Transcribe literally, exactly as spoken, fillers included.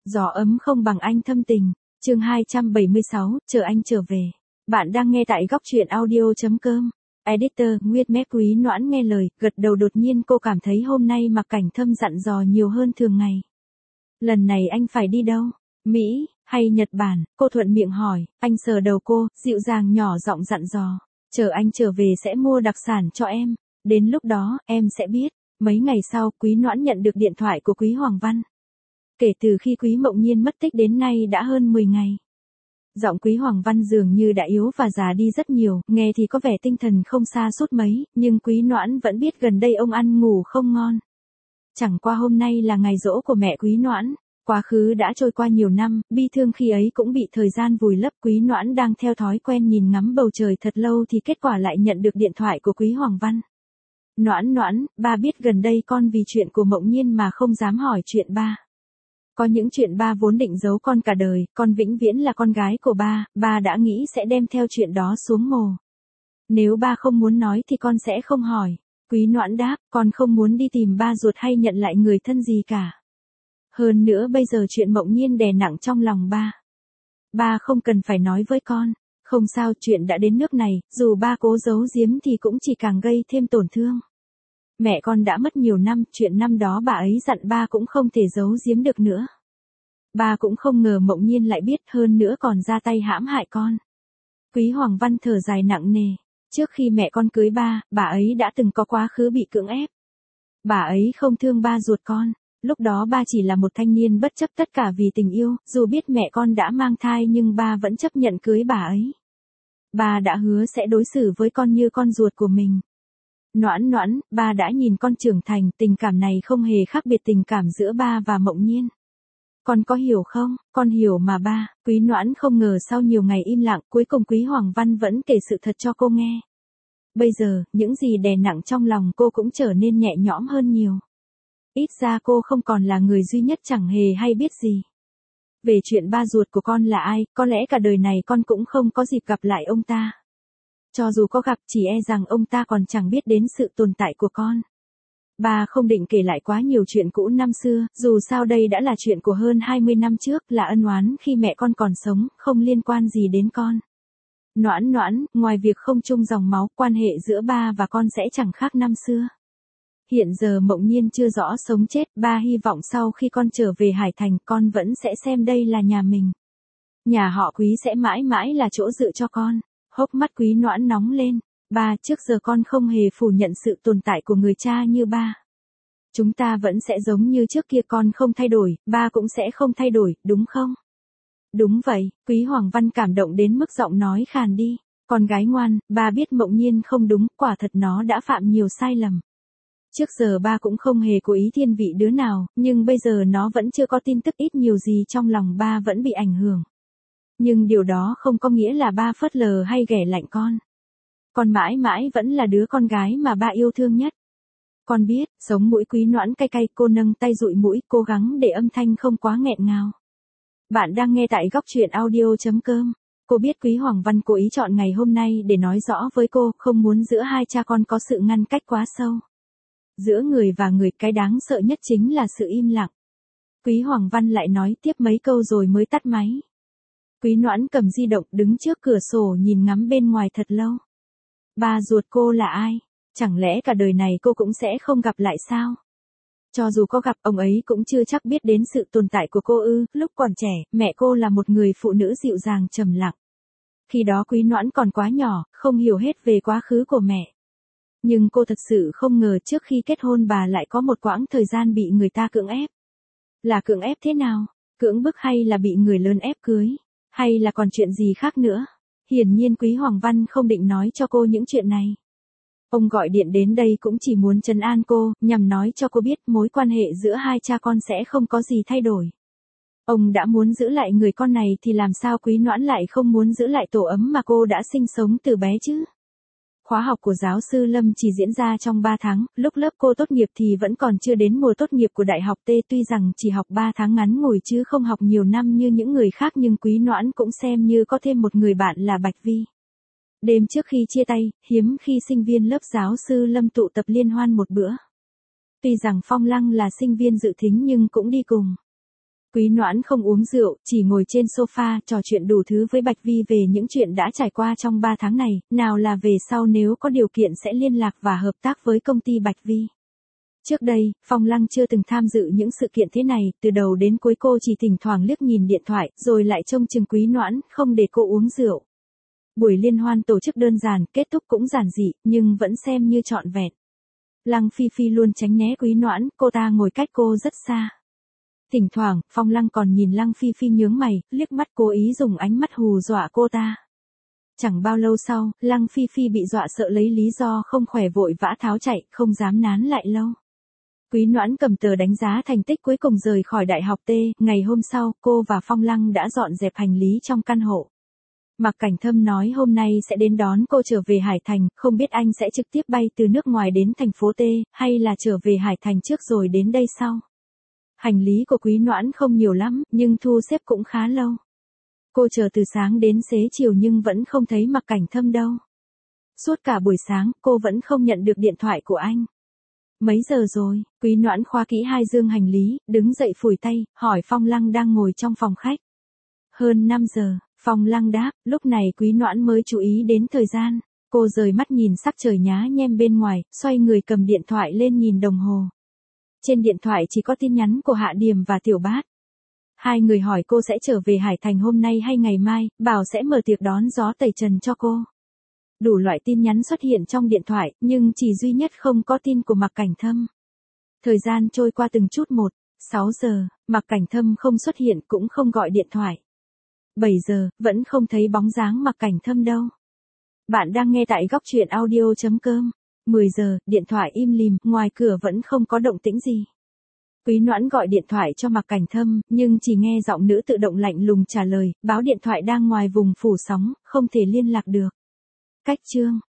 Gió ấm không bằng anh thâm tình, chương hai trăm bảy mươi sáu, chờ anh trở về. Bạn đang nghe tại góc truyện audio.com. Editor, Nguyệt Mép Quý Noãn nghe lời, gật đầu đột nhiên cô cảm thấy hôm nay Mạc Cảnh Thâm dặn dò nhiều hơn thường ngày. Lần này anh phải đi đâu? Mỹ, hay Nhật Bản? Cô thuận miệng hỏi, anh sờ đầu cô, dịu dàng nhỏ giọng dặn dò. Chờ anh trở về sẽ mua đặc sản cho em. Đến lúc đó, em sẽ biết. Mấy ngày sau, Quý Noãn nhận được điện thoại của Quý Hoàng Văn. Kể từ khi Quý Mộng Nhiên mất tích đến nay đã hơn mười ngày. Giọng Quý Hoàng Văn dường như đã yếu và già đi rất nhiều, nghe thì có vẻ tinh thần không sa sút mấy, nhưng Quý Noãn vẫn biết gần đây ông ăn ngủ không ngon. Chẳng qua hôm nay là ngày giỗ của mẹ Quý Noãn, quá khứ đã trôi qua nhiều năm, bi thương khi ấy cũng bị thời gian vùi lấp. Quý Noãn đang theo thói quen nhìn ngắm bầu trời thật lâu thì kết quả lại nhận được điện thoại của Quý Hoàng Văn. Noãn Noãn, ba biết gần đây con vì chuyện của Mộng Nhiên mà không dám hỏi chuyện ba. Có những chuyện ba vốn định giấu con cả đời, con vĩnh viễn là con gái của ba, ba đã nghĩ sẽ đem theo chuyện đó xuống mồ. Nếu ba không muốn nói thì con sẽ không hỏi. Quý Noãn đáp, con không muốn đi tìm ba ruột hay nhận lại người thân gì cả. Hơn nữa bây giờ chuyện Mộng Nhiên đè nặng trong lòng ba. Ba không cần phải nói với con. Không sao, chuyện đã đến nước này, dù ba cố giấu giếm thì cũng chỉ càng gây thêm tổn thương. Mẹ con đã mất nhiều năm, chuyện năm đó bà ấy dặn ba cũng không thể giấu giếm được nữa. Ba cũng không ngờ Mộng Nhiên lại biết, hơn nữa còn ra tay hãm hại con. Quý Hoàng Văn thở dài nặng nề. Trước khi mẹ con cưới ba, bà ấy đã từng có quá khứ bị cưỡng ép. Bà ấy không thương ba ruột con. Lúc đó ba chỉ là một thanh niên bất chấp tất cả vì tình yêu, dù biết mẹ con đã mang thai nhưng ba vẫn chấp nhận cưới bà ấy. Ba đã hứa sẽ đối xử với con như con ruột của mình. Noãn Noãn, ba đã nhìn con trưởng thành, tình cảm này không hề khác biệt tình cảm giữa ba và Mộng Nhiên. Con có hiểu không? Con hiểu mà ba. Quý Noãn không ngờ sau nhiều ngày im lặng, cuối cùng Quý Hoàng Văn vẫn kể sự thật cho cô nghe. Bây giờ, những gì đè nặng trong lòng cô cũng trở nên nhẹ nhõm hơn nhiều. Ít ra cô không còn là người duy nhất chẳng hề hay biết gì. Về chuyện ba ruột của con là ai, có lẽ cả đời này con cũng không có dịp gặp lại ông ta. Cho dù có gặp, chỉ e rằng ông ta còn chẳng biết đến sự tồn tại của con. Ba không định kể lại quá nhiều chuyện cũ năm xưa, dù sao đây đã là chuyện của hơn hai mươi năm trước, là ân oán khi mẹ con còn sống, không liên quan gì đến con. Noãn Noãn, ngoài việc không chung dòng máu, quan hệ giữa ba và con sẽ chẳng khác năm xưa. Hiện giờ Mộng Nhiên chưa rõ sống chết, ba hy vọng sau khi con trở về Hải Thành, con vẫn sẽ xem đây là nhà mình. Nhà họ Quý sẽ mãi mãi là chỗ dựa cho con. Hốc mắt Quý Noãn nóng lên. Ba, trước giờ con không hề phủ nhận sự tồn tại của người cha như ba. Chúng ta vẫn sẽ giống như trước kia, con không thay đổi, ba cũng sẽ không thay đổi, đúng không? Đúng vậy. Quý Hoàng Văn cảm động đến mức giọng nói khàn đi. Con gái ngoan, ba biết Mộng Nhiên không đúng, quả thật nó đã phạm nhiều sai lầm. Trước giờ ba cũng không hề cố ý thiên vị đứa nào, nhưng bây giờ nó vẫn chưa có tin tức, ít nhiều gì trong lòng ba vẫn bị ảnh hưởng. Nhưng điều đó không có nghĩa là ba phớt lờ hay ghẻ lạnh con. Con mãi mãi vẫn là đứa con gái mà ba yêu thương nhất. Con biết, sống mũi Quý Noãn cay cay, cô nâng tay dụi mũi, cố gắng để âm thanh không quá nghẹn ngào. Bạn đang nghe tại góc truyện audio.com. Cô biết Quý Hoàng Văn cố ý chọn ngày hôm nay để nói rõ với cô, không muốn giữa hai cha con có sự ngăn cách quá sâu. Giữa người và người, cái đáng sợ nhất chính là sự im lặng. Quý Hoàng Văn lại nói tiếp mấy câu rồi mới tắt máy. Quý Noãn cầm di động đứng trước cửa sổ nhìn ngắm bên ngoài thật lâu. Ba ruột cô là ai? Chẳng lẽ cả đời này cô cũng sẽ không gặp lại sao? Cho dù có gặp, ông ấy cũng chưa chắc biết đến sự tồn tại của cô ư. Lúc còn trẻ, mẹ cô là một người phụ nữ dịu dàng trầm lặng. Khi đó Quý Noãn còn quá nhỏ, không hiểu hết về quá khứ của mẹ. Nhưng cô thật sự không ngờ trước khi kết hôn bà lại có một quãng thời gian bị người ta cưỡng ép. Là cưỡng ép thế nào? Cưỡng bức hay là bị người lớn ép cưới? Hay là còn chuyện gì khác nữa? Hiển nhiên Quý Hoàng Văn không định nói cho cô những chuyện này. Ông gọi điện đến đây cũng chỉ muốn trấn an cô, nhằm nói cho cô biết mối quan hệ giữa hai cha con sẽ không có gì thay đổi. Ông đã muốn giữ lại người con này thì làm sao Quý Noãn lại không muốn giữ lại tổ ấm mà cô đã sinh sống từ bé chứ? Khóa học của giáo sư Lâm chỉ diễn ra trong ba tháng, lúc lớp cô tốt nghiệp thì vẫn còn chưa đến mùa tốt nghiệp của đại học T, tuy rằng chỉ học ba tháng ngắn ngủi chứ không học nhiều năm như những người khác, nhưng Quý Noãn cũng xem như có thêm một người bạn là Bạch Vi. Đêm trước khi chia tay, hiếm khi sinh viên lớp giáo sư Lâm tụ tập liên hoan một bữa. Tuy rằng Phong Lăng là sinh viên dự thính nhưng cũng đi cùng. Quý Noãn không uống rượu, chỉ ngồi trên sofa trò chuyện đủ thứ với Bạch Vi về những chuyện đã trải qua trong ba tháng này, nào là về sau nếu có điều kiện sẽ liên lạc và hợp tác với công ty Bạch Vi. Trước đây, Phong Lăng chưa từng tham dự những sự kiện thế này, từ đầu đến cuối cô chỉ thỉnh thoảng liếc nhìn điện thoại, rồi lại trông chừng Quý Noãn, không để cô uống rượu. Buổi liên hoan tổ chức đơn giản, kết thúc cũng giản dị, nhưng vẫn xem như trọn vẹn. Lăng Phi Phi luôn tránh né Quý Noãn, cô ta ngồi cách cô rất xa. Thỉnh thoảng, Phong Lăng còn nhìn Lăng Phi Phi nhướng mày, liếc mắt cố ý dùng ánh mắt hù dọa cô ta. Chẳng bao lâu sau, Lăng Phi Phi bị dọa sợ lấy lý do không khỏe vội vã tháo chạy, không dám nán lại lâu. Quý Noãn cầm tờ đánh giá thành tích cuối cùng rời khỏi đại học T, ngày hôm sau, cô và Phong Lăng đã dọn dẹp hành lý trong căn hộ. Mạc Cảnh Thâm nói hôm nay sẽ đến đón cô trở về Hải Thành, không biết anh sẽ trực tiếp bay từ nước ngoài đến thành phố T, hay là trở về Hải Thành trước rồi đến đây sau. Hành lý của Quý Noãn không nhiều lắm, nhưng thu xếp cũng khá lâu. Cô chờ từ sáng đến xế chiều nhưng vẫn không thấy Mạc Cảnh Thâm đâu. Suốt cả buổi sáng, cô vẫn không nhận được điện thoại của anh. Mấy giờ rồi? Quý Noãn khoa kỹ hai dương hành lý, đứng dậy phủi tay, hỏi Phong Lăng đang ngồi trong phòng khách. Hơn năm giờ, Phong Lăng đáp, lúc này Quý Noãn mới chú ý đến thời gian. Cô rời mắt nhìn sắc trời nhá nhem bên ngoài, xoay người cầm điện thoại lên nhìn đồng hồ. Trên điện thoại chỉ có tin nhắn của Hạ Điềm và Tiểu Bát. Hai người hỏi cô sẽ trở về Hải Thành hôm nay hay ngày mai, bảo sẽ mở tiệc đón gió tẩy trần cho cô. Đủ loại tin nhắn xuất hiện trong điện thoại, nhưng chỉ duy nhất không có tin của Mạc Cảnh Thâm. Thời gian trôi qua từng chút một, sáu giờ, Mạc Cảnh Thâm không xuất hiện cũng không gọi điện thoại. bảy giờ, vẫn không thấy bóng dáng Mạc Cảnh Thâm đâu. Bạn đang nghe tại góc truyện audio chấm com. mười giờ, điện thoại im lìm, ngoài cửa vẫn không có động tĩnh gì. Quý Noãn gọi điện thoại cho Mạc Cảnh Thâm, nhưng chỉ nghe giọng nữ tự động lạnh lùng trả lời, báo điện thoại đang ngoài vùng phủ sóng, không thể liên lạc được. Cách chương